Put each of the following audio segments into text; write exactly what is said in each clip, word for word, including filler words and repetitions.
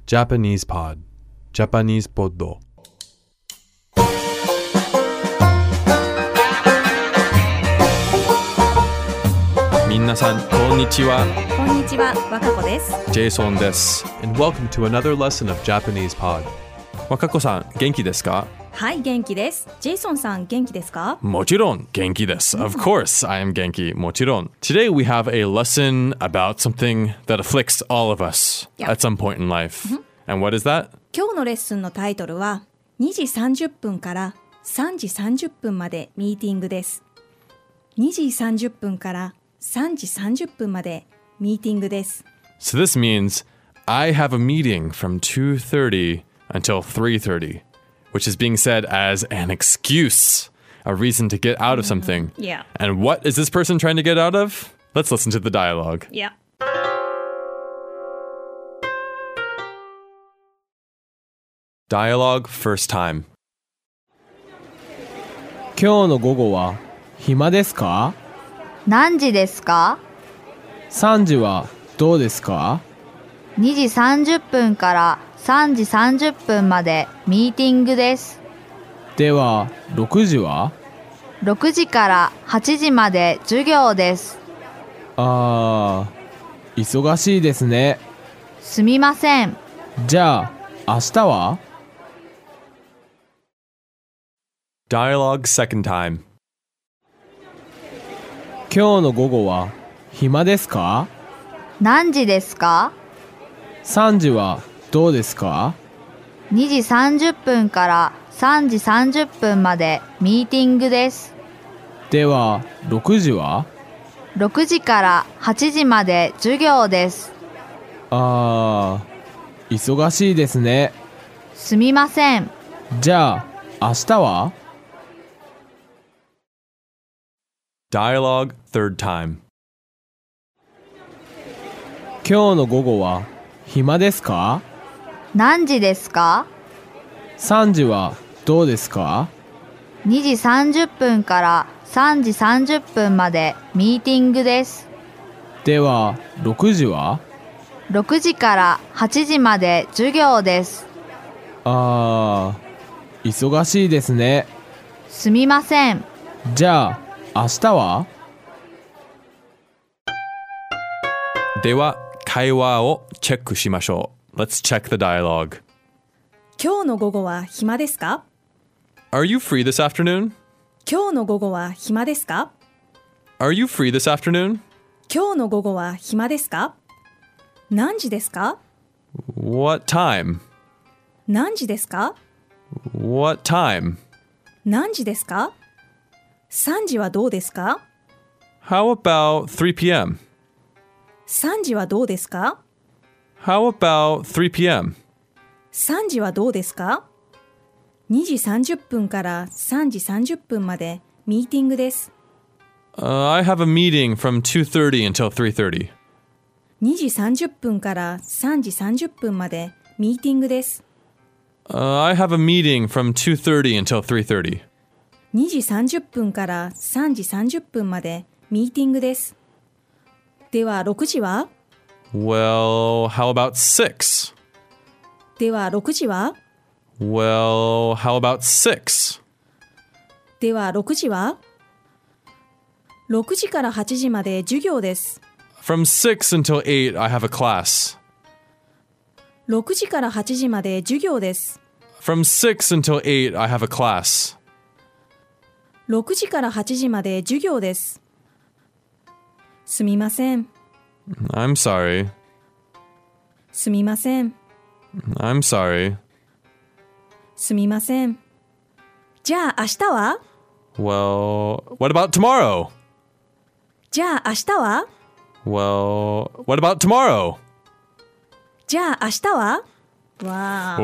Japanese Pod Japanese Pod みなさんこんにちは。 こんにちは、若子です。 ジェイソンです。And welcome to another lesson of Japanese Pod。若子さん、元気ですか？ はい、元気です。ジェイソンさん、元気ですか？ もちろん元気です。Of course, I am 元気。もちろん。Today we have a lesson about something that afflicts all of us Yeah. at some point in life. And what is that? 今日のレッスンのタイトルはにじさんじゅっぷんからさんじさんじゅっぷんまでミーティングです。にじさんじゅっぷんからさんじさんじゅっぷんまでミーティングです。 So this means I have a meeting from two thirty until three thirty, which is being said as an excuse, a reason to get out of something. Yeah. And what is this person trying to get out of? Let's listen to the dialogue. Yeah. Dialogue first time. 今日の午後は暇ですか？ 何時ですか？ さんじはどうですか？ にじさんじゅっぷんからさんじさんじゅっぷんまでミーティングです。 ではろくじは？ ろくじからはちじまで授業です。 あー、忙しいですね。 すみません。 じゃあ明日は？ Dialogue second time. 今日の午後は暇ですか？ 何時ですか？ さんじはどうですか？ にじさんじゅっぷんからさんじさんじゅっぷんまでミーティングです。 ではろくじは？ ろくじからはちじまで授業です。 あー、忙しいですね。 すみません。 じゃあ明日は？ Dialogue third time. 今日の午後は暇ですか？ 何時ですか？ さんじはどうですか？ にじさんじゅっぷんからさんじさんじゅっぷんまでミーティングです。 ではろくじは？ ろくじからはちじまで授業です。 あー、忙しいですね。 すみません。 じゃあ明日は？ では会話をチェックしましょう。Let's check the dialogue. 今日の午後は暇ですか？ Are you free this afternoon? 今日の午後は暇ですか？ Are you free this afternoon? 今日の午後は暇ですか？何時ですか？ What time? 何時ですか？ What time? 何時ですか？さんじはどうですか？ How about three p.m.? さんじはどうですか？ How about three p.m.? さんじはどうですか？にじさんじゅっぷんからさんじさんじゅっぷんまでミーティングです。 Uh, I have a meeting from two thirty until three thirty. にじさんじゅっぷんからさんじさんじゅっぷんまでミーティングです。 Uh, I have a meeting from two thirty until three thirty. にじさんじゅっぷんからさんじさんじゅっぷんまでミーティングです。ではろくじは？ Well, how about six? ではろくじは？ Well, how about six? ではろくじは？ろくじからはちじまで授業です。 From six until eight, I have a class. ろくじからはちじまで授業です。 From six until eight, I have a class. ろくじからはちじまで授業です。すみません。 I'm sorry. すみません。 I'm sorry. すみません。じゃあ明日は？ Well, what about tomorrow? じゃあ明日は？ Well, what about tomorrow? じゃあ明日は？わー。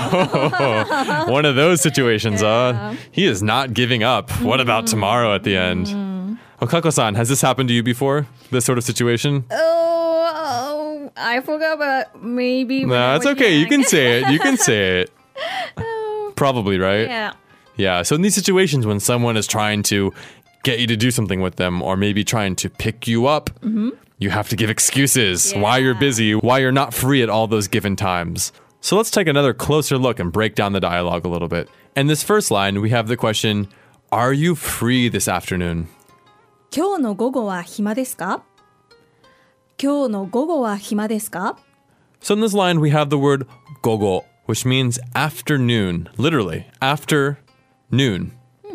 Whoa. One of those situations, huh? He is not giving up. What about tomorrow at the end? Okako-san, has this happened to you before? This sort of situation? Oh, oh, I forgot, but maybe. No, it's okay. You can say it. You can say it. Probably, right? Yeah. Yeah. So in these situations when someone is trying to get you to do something with them or maybe trying to pick you up, mm-hmm. you have to give excuses yeah. why you're busy, why you're not free at all those given times. So let's take another closer look and break down the dialogue a little bit. In this first line, we have the question, Are you free this afternoon? 今日の午後は暇ですか今日の午後は暇ですか So in this line, we have the word gogo, which means afternoon, literally, after noon.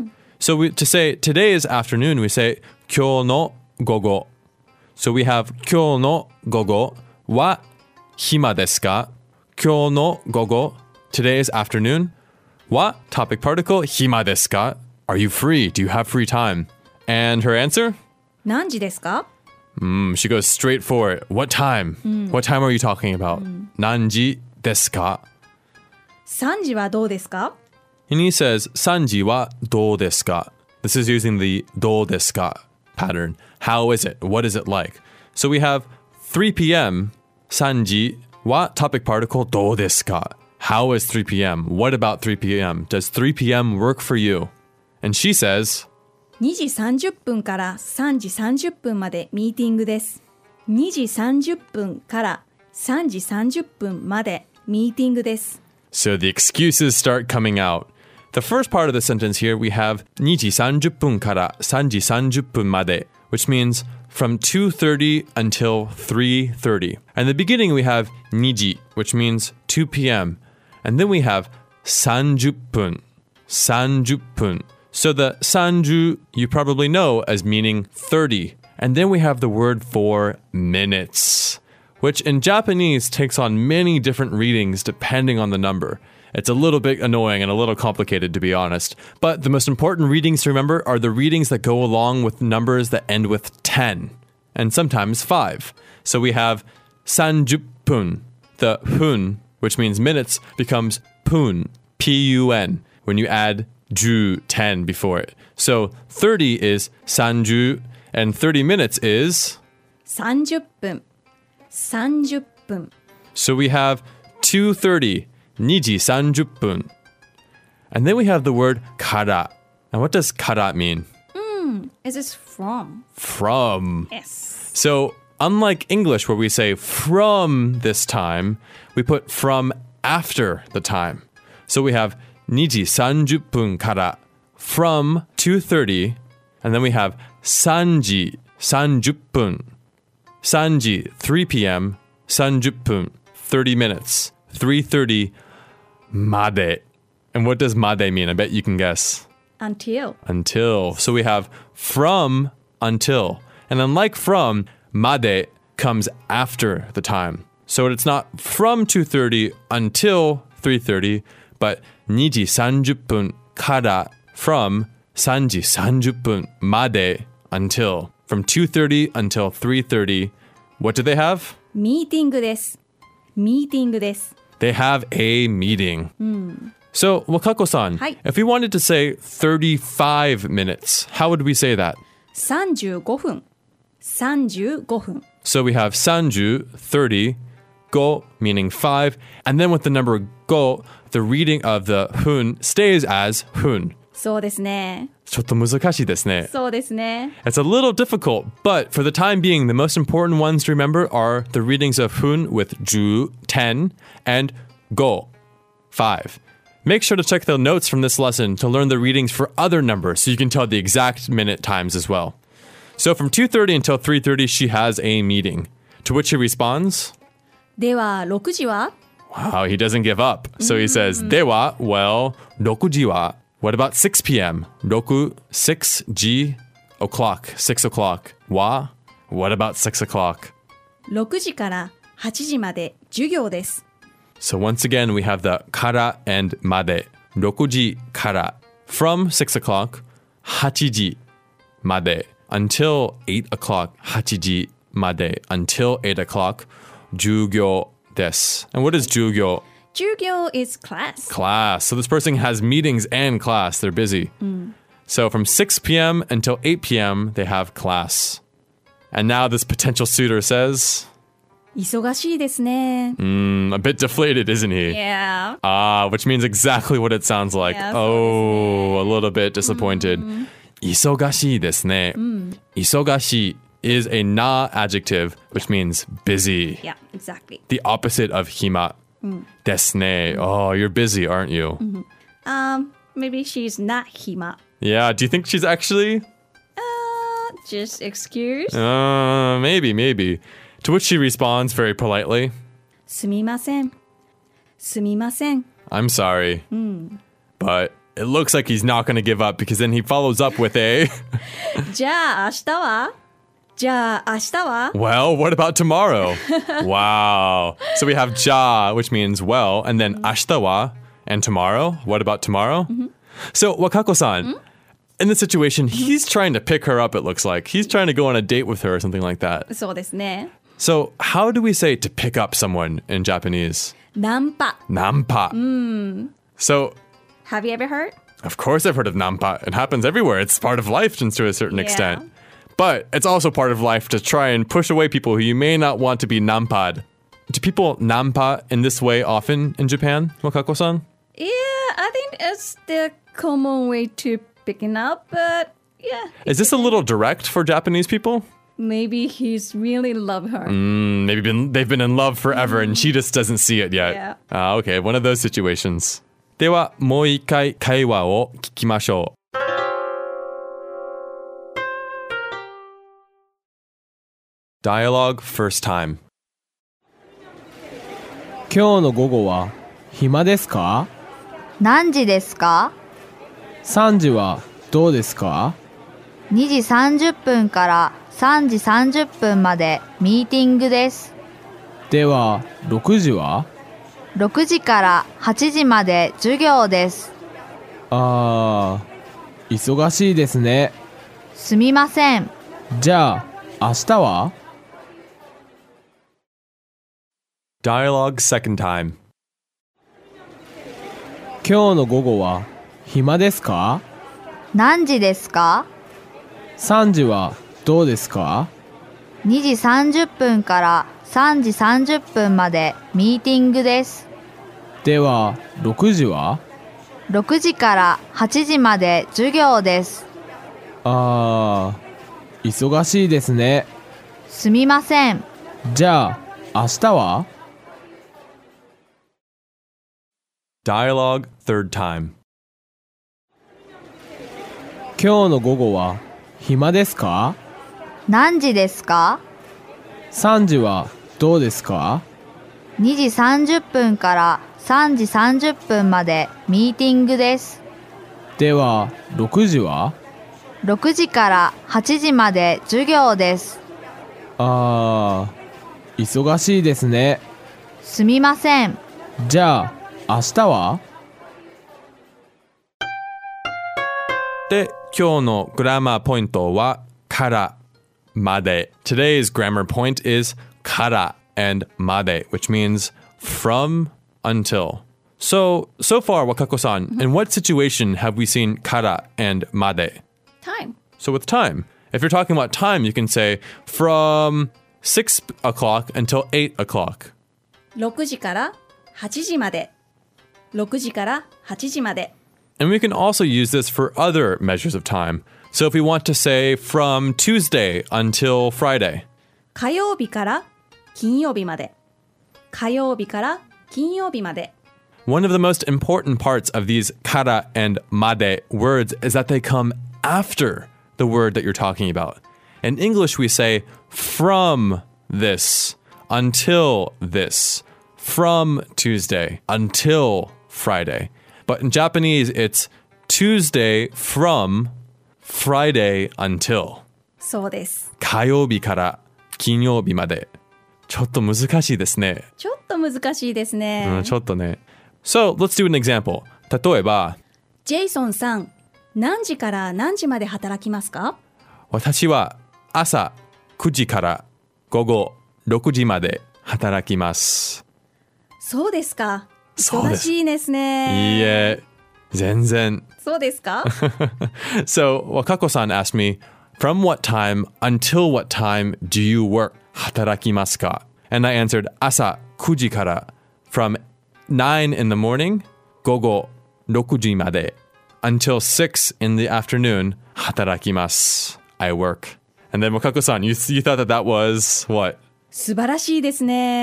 So we, to say today is afternoon, we say 今日の午後. So we have 今日の午後は暇ですか今日の午後 today is afternoon. Wa, topic particle, 暇ですか Are you free? Do you have free time? And her answer? 何時ですか Mm, she goes straight for it. What time? What time are you talking about? 何時ですかさんじはどうですか And he says, さんじはどうですか This is using the どうですか pattern. How is it? What is it like? So we have three p.m. さんじは topic particle どうですか How is three p.m.? What about three p.m.? Does three p.m. work for you? And she says, にじさんじゅっぷんからさんじさんじゅっぷんまでミーティングです。にじさんじゅっぷんからさんじさんじゅっぷんまでミーティングです。 So the excuses start coming out. The first part of the sentence here, we have にじさんじゅっぷんからさんじさんじゅっぷんまで, which means from two thirty until three thirty. And the beginning we have にじ, which means two p.m. And then we have さんじゅっぷん, さんじゅっぷん. So the さんじゅう you probably know as meaning thirty. And then we have the word for minutes, which in Japanese takes on many different readings depending on the number. It's a little bit annoying and a little complicated, to be honest. But the most important readings to remember are the readings that go along with numbers that end with ten, and sometimes five. So we have さんじゅっぷん. The hun, which means minutes, becomes pun, P U N, when you add ju, ten before it. So thirty is さんじゅう, and thirty minutes is さんじゅっぷん、さんじゅっぷん。 So we have two thirty, にじさんじゅっぷん. And then we have the word から. Now what does から mean? Is this from? From. Yes. So unlike English where we say from this time, we put from after the time. So we have にじさんじゅっぷんから from two thirty, and then we have さんじさんじゅっぷん. さんじ three p.m. さんじゅっぷん thirty minutes. three thirty まで. And what does まで mean? I bet you can guess. Until. Until. So we have from until. And unlike from, まで comes after the time. So it's not from two thirty until three thirty, but にじさんじゅっぷんから from さんじさんじゅっぷんまで until. From two thirty until three thirty. What do they have? ミーティングです。ミーティングです。 They have a meeting. So, Wakako-san, Hi. if we wanted to say thirty-five minutes, how would we say that? さんじゅうごふん。さんじゅうごふん。 So we have さんじゅう, thirty, go meaning five, and then with the number go, the reading of the hun stays as hun. そうですね。 ちょっと難しいですね。 そうですね。 It's a little difficult, but for the time being, the most important ones to remember are the readings of hun with ju, ten, and go, five. Make sure to check the notes from this lesson to learn the readings for other numbers so you can tell the exact minute times as well. So from two thirty until three thirty, she has a meeting, to which he responds, ではろくじは wow, he doesn't give up. So he says, では, well, ろくじは. What about six p.m.? ろく, six, G, o'clock, six o'clock. Wa? What about six o'clock? ろくじからはちじまで授業です。 So once again, we have the から and まで. ろくじから from six o'clock, はちじまで until eight o'clock, はちじまで until eight o'clock, 授業です. And what is 授業? 授業 is class. Class. So this person has meetings and class. They're busy. So from six p.m. until eight p.m., they have class. And now this potential suitor says, 忙しいですね。 mm, a bit deflated, isn't he? Yeah. Ah, which means exactly what it sounds like. Yeah, oh, a little bit disappointed. 忙しいですね. 忙しい is a na adjective, which means busy. Yeah, exactly. The opposite of hima. Desu ne. Oh, you're busy, aren't you? Um, maybe she's not 暇. Yeah, do you think she's actually? Uh, just excuse. Uh, maybe, maybe. To which she responds very politely, すみません。すみません。 I'm sorry. But it looks like he's not going to give up because then he follows up with a, じゃあ明日はじゃあ明日は well, what about tomorrow? Wow. So we have ja, which means well, and then ashita wa, and tomorrow. What about tomorrow? So Wakako-san, in this situation, he's trying to pick her up, it looks like. He's trying to go on a date with her or something like that. そうですね。 So how do we say to pick up someone in Japanese? ナンパ。 Nampa. So, Have you ever heard? of course I've heard of nampa. It happens everywhere. It's part of life to a certain Yeah. extent. But it's also part of life to try and push away people who you may not want to be nampad. Do people nampa in this way often in Japan, Wakako-san? Yeah, I think it's the common way to picking up, but yeah, Is this a little direct for Japanese people? maybe he's really love her. Mm, maybe been, they've been in love forever and she just doesn't see it yet. Yeah. Ah, okay, one of those situations. では、もう一回会話を聞きましょう。Dialogue first time. 今日の午後は暇ですか？ 何時ですか？ さんじはどうですか？ にじさんじゅっぷんからさんじさんじゅっぷんまでミーティングです。 ではろくじは？ ろくじからはちじまで授業です。 あー、忙しいですね。 すみません。 じゃあ明日は？ Dialogue second time. 今日の午後は暇ですか？ 何時ですか？ さんじはどうですか？ にじさんじゅっぷんからさんじさんじゅっぷんまでミーティングです。 ではろくじは？ ろくじからはちじまで授業です。 あー、忙しいですね。 すみません。 じゃあ明日は？ Dialogue third time. 今日の午後は暇ですか？ 何時ですか？ さんじはどうですか？ にじさんじゅっぷんからさんじさんじゅっぷんまでミーティングです。 ではろくじは？ ろくじからはちじまで授業です。 あー、忙しいですね。 すみません。 じゃあ明日は？ で、今日のグラマーポイントはからまで。Today's grammar point is から and まで, which means from until. So, so far, Wakako-san, in what situation have we seen から and まで? Time. So with time, if you're talking about time, you can say from six o'clock until eight o'clock. ろくじからはちじまで。ろくじからはちじまで。 And we can also use this for other measures of time. So if we want to say from Tuesday until Friday. 火曜日から金曜日まで。火曜日から金曜日まで。 One of the most important parts of these kara and made words is that they come after the word that you're talking about. In English, we say from this, until this, from Tuesday, until Friday. But in Japanese, it's Tuesday from Friday until. そうです。 火曜日から金曜日まで。ちょっと難しいですね。 ちょっと難しいですね。 うん、ちょっとね。So, let's do an example. 例えば、 ジェイソンさん、何時から何時まで働きますか？ 私は朝くじから午後ろくじまで働きます。 そうですか。 そうです忙しいですね。 いいえ、全然。 そうですか？ So, Wakako-san asked me, from what time until what time do you work? 働きますか? And I answered, 朝くじから from nine in the morning, 午後ろくじまで until six in the afternoon, 働きます. I work. And then Wakako-san, you, you thought that that was what? 素晴らしいですね。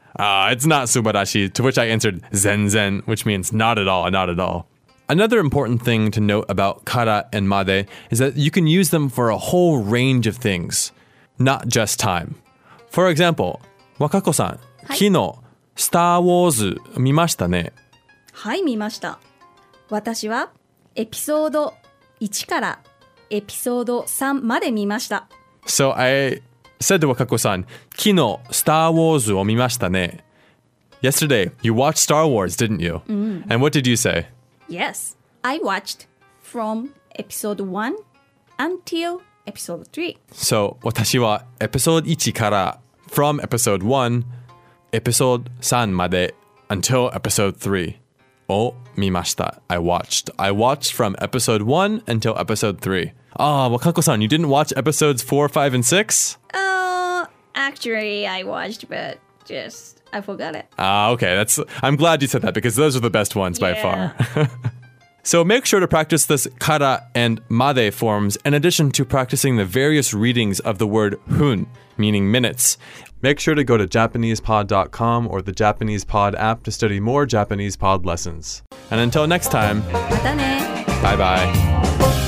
Uh, it's not subarashi, to which I answered zenzen, which means not at all, not at all. Another important thing to note about kara and made is that you can use them for a whole range of things, not just time. For example, Wakako-san, 昨日、スター・ウォーズ見ましたね。 はい、見ました。私はエピソードいちからエピソードさんまで見ました。 So I said to Wakako-san, 昨日、スター・ウォーズを見ましたね。Yesterday, you watched Star Wars, didn't you? Mm. And what did you say? Yes, I watched from episode one until episode three. So, 私はエピソードいちから from episode one, episode three まで until episode three を見ました。I watched. I watched from episode one until episode three. Ah, Wakako-san, you didn't watch episodes four, five, and six? Uh, actually, I watched, but just I forgot it. Ah, okay. That's. I'm glad you said that because those are the best ones by Yeah. far. So make sure to practice this kara and made forms in addition to practicing the various readings of the word hun, meaning minutes. Make sure to go to Japanese pod dot com or the Japanese Pod app to study more Japanese pod lessons. And until next time, またね。 bye bye.